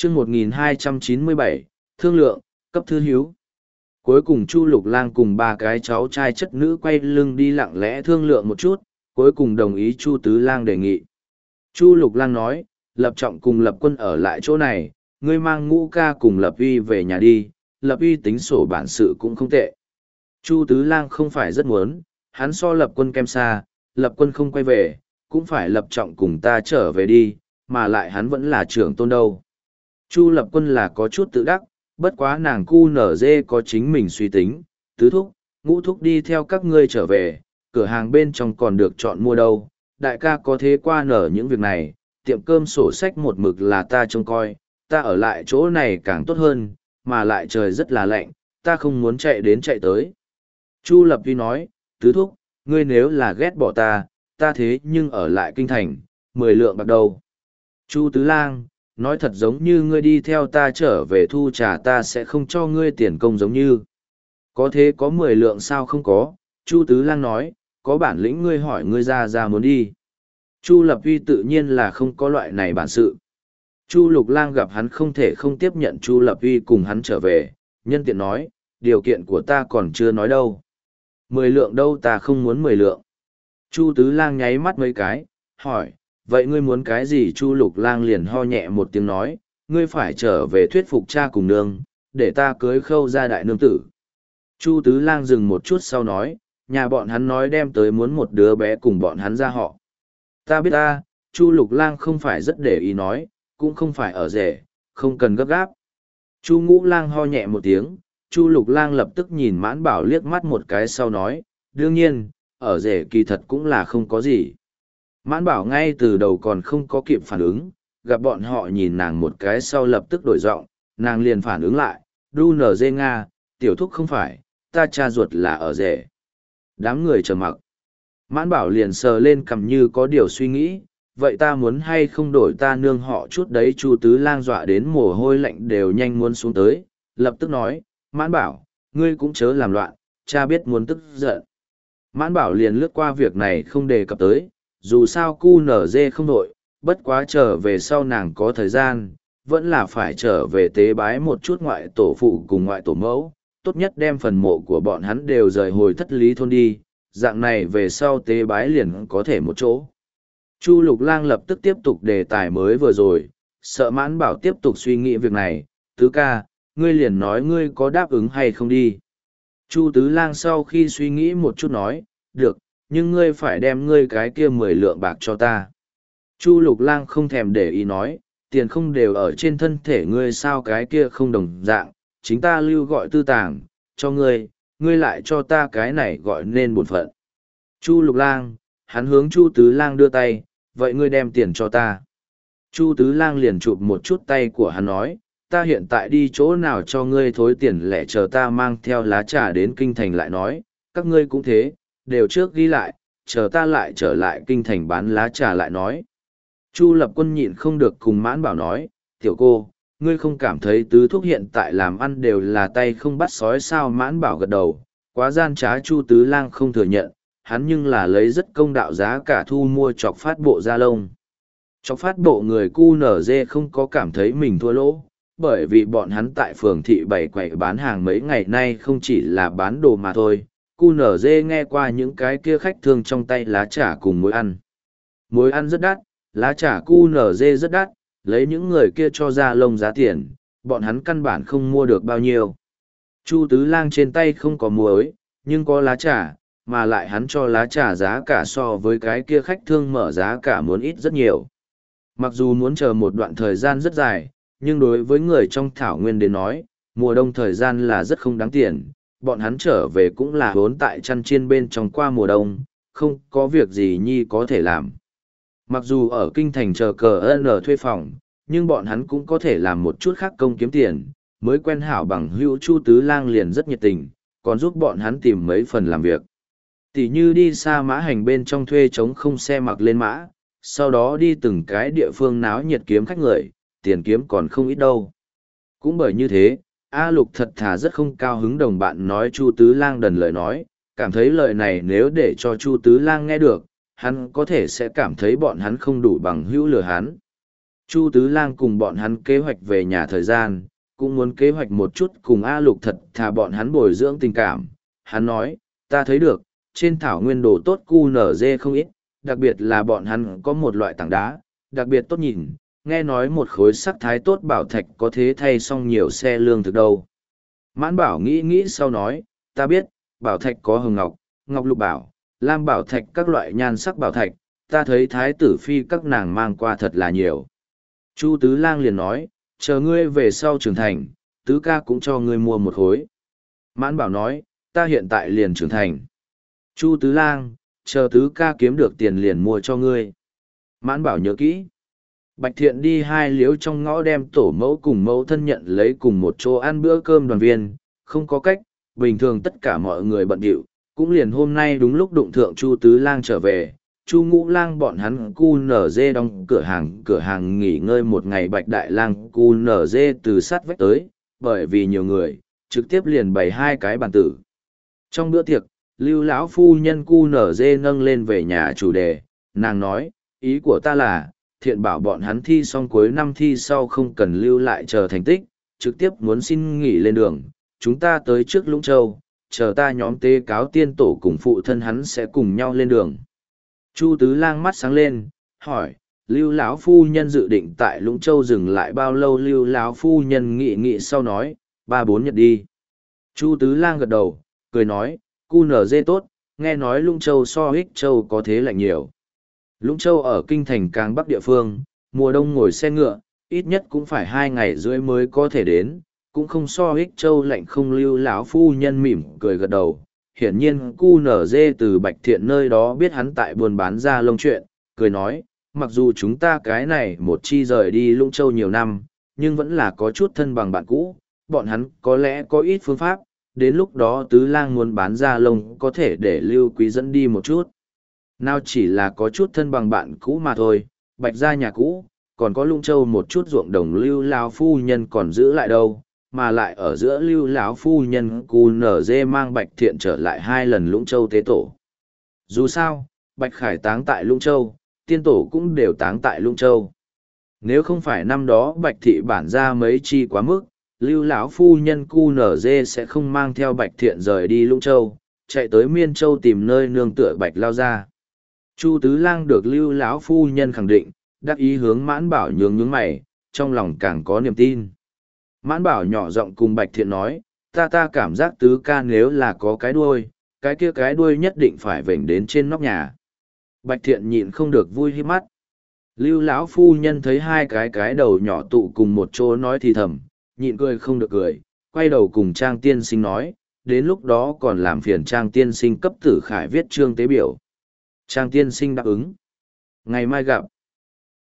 chương 1297, thương lượng, cấp thư hiếu. Cuối cùng Chu Lục Lang cùng ba cái cháu trai chất nữ quay lưng đi lặng lẽ thương lượng một chút, cuối cùng đồng ý Chu Tứ Lang đề nghị. Chu Lục Lang nói, Lập Trọng cùng Lập Quân ở lại chỗ này, ngươi mang Ngũ Ca cùng Lập Uy về nhà đi, Lập Uy tính sổ bản sự cũng không tệ. Chu Tứ Lang không phải rất muốn, hắn so Lập Quân kém xa, Lập Quân không quay về, cũng phải Lập Trọng cùng ta trở về đi, mà lại hắn vẫn là trưởng tôn đâu. Chu Lập Quân là có chút tự đắc, bất quá nàng cu nở dê có chính mình suy tính, tứ thúc, ngũ thúc đi theo các ngươi trở về, cửa hàng bên trong còn được chọn mua đâu, đại ca có thế qua nở những việc này, tiệm cơm sổ sách một mực là ta trông coi, ta ở lại chỗ này càng tốt hơn, mà lại trời rất là lạnh, ta không muốn chạy đến chạy tới. Chu Lập Vi nói, tứ thúc, ngươi nếu là ghét bỏ ta thế nhưng ở lại kinh thành, 10 lượng bạc đầu. Chu Tứ Lang, nói thật giống như ngươi đi theo ta trở về thu trả ta sẽ không cho ngươi tiền công giống như. Có thế có 10 lượng sao không có, Chu Tứ Lang nói, có bản lĩnh ngươi hỏi ngươi ra muốn đi. Chu Lập Vi tự nhiên là không có loại này bản sự. Chu Lục Lang gặp hắn không thể không tiếp nhận Chu Lập Vi cùng hắn trở về, nhân tiện nói, điều kiện của ta còn chưa nói đâu. 10 lượng đâu, ta không muốn 10 lượng. Chu Tứ Lang nháy mắt mấy cái, hỏi, vậy ngươi muốn cái gì? Chu Lục Lang liền ho nhẹ một tiếng nói, ngươi phải trở về thuyết phục cha cùng nương, để ta cưới Khâu gia đại nương tử. Chu Tứ Lang dừng một chút sau nói, nhà bọn hắn nói đem tới muốn một đứa bé cùng bọn hắn ra họ. Ta biết ta, Chu Lục Lang không phải rất để ý nói, cũng không phải ở rể, không cần gấp gáp. Chu Ngũ Lang ho nhẹ một tiếng, Chu Lục Lang lập tức nhìn Mãn Bảo liếc mắt một cái sau nói, đương nhiên, ở rể kỳ thật cũng là không có gì. Mãn Bảo ngay từ đầu còn không có kịp phản ứng, gặp bọn họ nhìn nàng một cái sau lập tức đổi giọng, nàng liền phản ứng lại, đu nở dê Nga, tiểu thúc không phải, ta cha ruột là ở rể. Đám người trầm mặc. Mãn Bảo liền sờ lên cằm như có điều suy nghĩ, vậy ta muốn hay không đổi ta nương họ chút đấy. Chu Tứ Lang dọa đến mồ hôi lạnh đều nhanh muốn xuống tới, lập tức nói, Mãn Bảo, ngươi cũng chớ làm loạn, cha biết muốn tức giận. Mãn Bảo liền lướt qua việc này không đề cập tới, dù sao cu nở dê không đội, bất quá trở về sau nàng có thời gian, vẫn là phải trở về tế bái một chút ngoại tổ phụ cùng ngoại tổ mẫu, tốt nhất đem phần mộ của bọn hắn đều rời hồi Thất Lý thôn đi, dạng này về sau tế bái liền có thể một chỗ. Chu Lục Lang lập tức tiếp tục đề tài mới vừa rồi, sợ Mãn Bảo tiếp tục suy nghĩ việc này, tứ ca, ngươi liền nói ngươi có đáp ứng hay không đi. Chu Tứ Lang sau khi suy nghĩ một chút nói, được, nhưng ngươi phải đem ngươi cái kia 10 lượng bạc cho ta. Chu Lục Lang không thèm để ý nói, tiền không đều ở trên thân thể ngươi sao, cái kia không đồng dạng, chính ta lưu gọi tư tàng, cho ngươi, ngươi lại cho ta cái này gọi nên bổn phận. Chu Lục Lang, hắn hướng Chu Tứ Lang đưa tay, vậy ngươi đem tiền cho ta. Chu Tứ Lang liền chụp một chút tay của hắn nói, ta hiện tại đi chỗ nào cho ngươi thối tiền lẻ, chờ ta mang theo lá trà đến kinh thành lại nói, các ngươi cũng thế, đều trước ghi lại, chờ ta lại trở lại kinh thành bán lá trà lại nói. Chu Lập Quân nhịn không được cùng Mãn Bảo nói, tiểu cô, ngươi không cảm thấy tứ thúc hiện tại làm ăn đều là tay không bắt sói sao? Mãn Bảo gật đầu, quá gian trá. Chu Tứ Lang không thừa nhận, hắn nhưng là lấy rất công đạo giá cả thu mua chọc phát bộ da lông. Chọc phát bộ người cu nở dê không có cảm thấy mình thua lỗ, bởi vì bọn hắn tại phường thị bày quầy bán hàng mấy ngày nay không chỉ là bán đồ mà thôi. Cu nở dê nghe qua những cái kia khách thương trong tay lá trà cùng muối ăn. Muối ăn rất đắt, lá trà cu nở dê rất đắt, lấy những người kia cho da lông giá tiền, bọn hắn căn bản không mua được bao nhiêu. Chu Tứ Lang trên tay không có muối, nhưng có lá trà, mà lại hắn cho lá trà giá cả so với cái kia khách thương mở giá cả muốn ít rất nhiều. Mặc dù muốn chờ một đoạn thời gian rất dài, nhưng đối với người trong thảo nguyên đến nói, mùa đông thời gian là rất không đáng tiền, bọn hắn trở về cũng là vốn tại chăn chiên bên trong qua mùa đông, không có việc gì nhi có thể làm. Mặc dù ở kinh thành chờ cờ N thuê phòng, nhưng bọn hắn cũng có thể làm một chút khác công kiếm tiền, mới quen hảo bằng hữu Chu Tứ Lang liền rất nhiệt tình, còn giúp bọn hắn tìm mấy phần làm việc. Tỷ như đi xa mã hành bên trong thuê trống không xe mặc lên mã, sau đó đi từng cái địa phương náo nhiệt kiếm khách người, tiền kiếm còn không ít đâu. Cũng bởi như thế, A Lục thật thà rất không cao hứng đồng bạn nói Chu Tứ Lang đần lời nói, cảm thấy lời này nếu để cho Chu Tứ Lang nghe được, hắn có thể sẽ cảm thấy bọn hắn không đủ bằng hữu lừa hắn. Chu Tứ Lang cùng bọn hắn kế hoạch về nhà thời gian, cũng muốn kế hoạch một chút cùng A Lục thật thà bọn hắn bồi dưỡng tình cảm. Hắn nói, ta thấy được, trên thảo nguyên đồ tốt QNZ không ít, đặc biệt là bọn hắn có một loại tảng đá, đặc biệt tốt nhìn, nghe nói một khối sắc thái tốt bảo thạch có thế thay xong nhiều xe lương thực đâu. Mãn Bảo nghĩ nghĩ sau nói, ta biết, bảo thạch có hồng ngọc, ngọc lục bảo, lam bảo thạch các loại nhan sắc bảo thạch, ta thấy thái tử phi các nàng mang qua thật là nhiều. Chu Tứ Lang liền nói, chờ ngươi về sau trưởng thành, tứ ca cũng cho ngươi mua một khối. Mãn Bảo nói, ta hiện tại liền trưởng thành. Chu Tứ Lang, chờ tứ ca kiếm được tiền liền mua cho ngươi. Mãn Bảo nhớ kỹ. Bạch Thiện đi hai liếu trong ngõ đem tổ mẫu cùng mẫu thân nhận lấy cùng một chỗ ăn bữa cơm đoàn viên, không có cách, bình thường tất cả mọi người bận rộn, cũng liền hôm nay đúng lúc đụng thượng Chu Tứ Lang trở về, Chu Ngũ Lang bọn hắn QNZ đóng cửa hàng nghỉ ngơi một ngày. Bạch Đại Lang QNZ từ sát vách tới, bởi vì nhiều người, trực tiếp liền bày hai cái bàn tử. Trong bữa tiệc, Lưu lão phu nhân QNZ nâng lên về nhà chủ đề, nàng nói, ý của ta là, Thiện bảo bọn hắn thi xong cuối năm thi sau không cần lưu lại chờ thành tích, trực tiếp muốn xin nghỉ lên đường, chúng ta tới trước Lũng Châu, chờ ta nhóm tế cáo tiên tổ cùng phụ thân hắn sẽ cùng nhau lên đường. Chu Tứ Lang mắt sáng lên, hỏi, Lưu lão phu nhân dự định tại Lũng Châu dừng lại bao lâu? Lưu lão phu nhân nghĩ sau nói, 3-4 nhật đi. Chu Tứ Lang gật đầu, cười nói, QNZ tốt, nghe nói Lũng Châu so Ích Châu có thế lạnh nhiều. Lũng Châu ở kinh thành càng bắc địa phương, mùa đông ngồi xe ngựa, ít nhất cũng phải 2 ngày rưỡi mới có thể đến, cũng không so Ích Châu lạnh không. Lưu lão phu nhân mỉm cười gật đầu. Hiển nhiên QNZ từ Bạch Thiện nơi đó biết hắn tại buôn bán ra lông chuyện, cười nói, mặc dù chúng ta cái này một chi rời đi Lũng Châu nhiều năm, nhưng vẫn là có chút thân bằng bạn cũ, bọn hắn có lẽ có ít phương pháp, đến lúc đó Tứ Lang muốn bán ra lông có thể để Lưu Quý dẫn đi một chút. Nào chỉ là có chút thân bằng bạn cũ mà thôi, Bạch gia nhà cũ, còn có Lũng Châu một chút ruộng đồng Lưu lão phu nhân còn giữ lại đâu, mà lại ở giữa Lưu lão phu nhân QNZ mang Bạch Thiện trở lại 2 lần Lũng Châu tế tổ. Dù sao, Bạch Khải táng tại Lũng Châu, tiên tổ cũng đều táng tại Lũng Châu. Nếu không phải năm đó Bạch thị bản ra mấy chi quá mức, Lưu lão phu nhân QNZ sẽ không mang theo Bạch Thiện rời đi Lũng Châu, chạy tới Miên Châu tìm nơi nương tựa Bạch lao ra. Chu Tứ Lang được Lưu lão phu nhân khẳng định, đắc ý hướng Mãn Bảo nhướng mày, trong lòng càng có niềm tin. Mãn Bảo nhỏ giọng cùng Bạch Thiện nói, ta cảm giác tứ ca nếu là có cái đuôi, cái kia cái đuôi nhất định phải vểnh đến trên nóc nhà. Bạch Thiện nhịn không được vui híp mắt. Lưu lão phu nhân thấy hai cái đầu nhỏ tụ cùng một chỗ nói thì thầm, nhịn cười không được cười, quay đầu cùng Trang tiên sinh nói, đến lúc đó còn làm phiền Trang tiên sinh cấp Tử Khải viết chương tế biểu. Trang tiên sinh đáp ứng. Ngày mai gặp.